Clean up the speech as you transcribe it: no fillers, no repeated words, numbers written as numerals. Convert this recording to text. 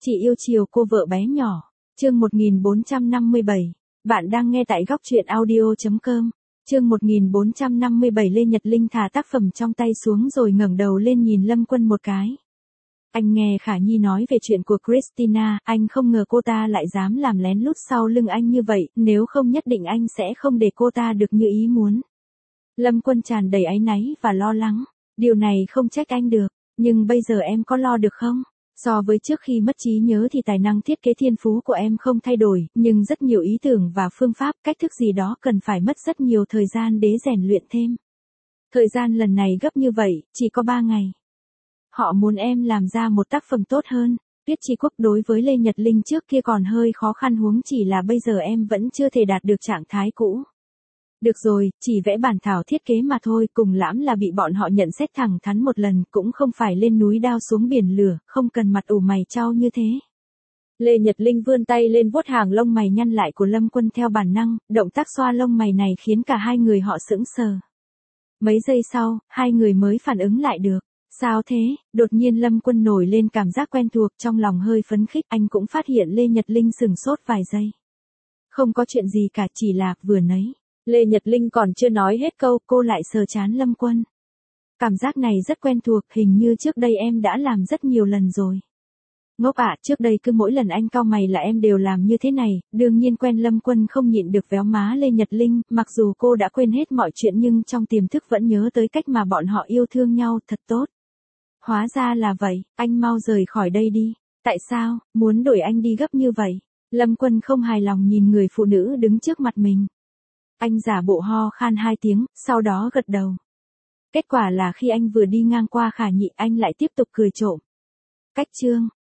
Chị yêu chiều cô vợ bé nhỏ. Chương 1457. Bạn đang nghe tại góc truyện audio.com. Chương 1457 Lê Nhật Linh thả tác phẩm trong tay xuống rồi ngẩng đầu lên nhìn Lâm Quân một cái. Anh nghe Khả Nhi nói về chuyện của Christina, anh không ngờ cô ta lại dám làm lén lút sau lưng anh như vậy, nếu không nhất định anh sẽ không để cô ta được như ý muốn. Lâm Quân tràn đầy áy náy và lo lắng. Điều này không trách anh được, nhưng bây giờ em có lo được không? So với trước khi mất trí nhớ thì tài năng thiết kế thiên phú của em không thay đổi, nhưng rất nhiều ý tưởng và phương pháp, cách thức gì đó cần phải mất rất nhiều thời gian để rèn luyện thêm. Thời gian lần này gấp như vậy, chỉ có 3 ngày. Họ muốn em làm ra một tác phẩm tốt hơn. Tuyết Chi Quốc đối với Lê Nhật Linh trước kia còn hơi khó khăn, huống chỉ là bây giờ em vẫn chưa thể đạt được trạng thái cũ. Được rồi, chỉ vẽ bản thảo thiết kế mà thôi, cùng lắm là bị bọn họ nhận xét thẳng thắn một lần, cũng không phải lên núi đao xuống biển lửa, không cần mặt ủ mày chau như thế. Lê Nhật Linh vươn tay lên vuốt hàng lông mày nhăn lại của Lâm Quân theo bản năng, động tác xoa lông mày này khiến cả hai người họ sững sờ. Mấy giây sau, hai người mới phản ứng lại được. Sao thế? Đột nhiên Lâm Quân nổi lên cảm giác quen thuộc, trong lòng hơi phấn khích, anh cũng phát hiện Lê Nhật Linh sửng sốt vài giây. Không có chuyện gì cả, chỉ là vừa nãy. Lê Nhật Linh còn chưa nói hết câu, cô lại sờ trán Lâm Quân. Cảm giác này rất quen thuộc, hình như trước đây em đã làm rất nhiều lần rồi. Ngốc ạ, trước đây cứ mỗi lần anh cau mày là em đều làm như thế này, đương nhiên quen. Lâm Quân không nhịn được véo má Lê Nhật Linh, mặc dù cô đã quên hết mọi chuyện nhưng trong tiềm thức vẫn nhớ tới cách mà bọn họ yêu thương nhau, thật tốt. Hóa ra là vậy, anh mau rời khỏi đây đi. Tại sao, muốn đuổi anh đi gấp như vậy? Lâm Quân không hài lòng nhìn người phụ nữ đứng trước mặt mình. Anh giả bộ ho khan 2 tiếng, sau đó gật đầu. Kết quả là khi anh vừa đi ngang qua Khả Nhị, anh lại tiếp tục cười trộm. Cách chương,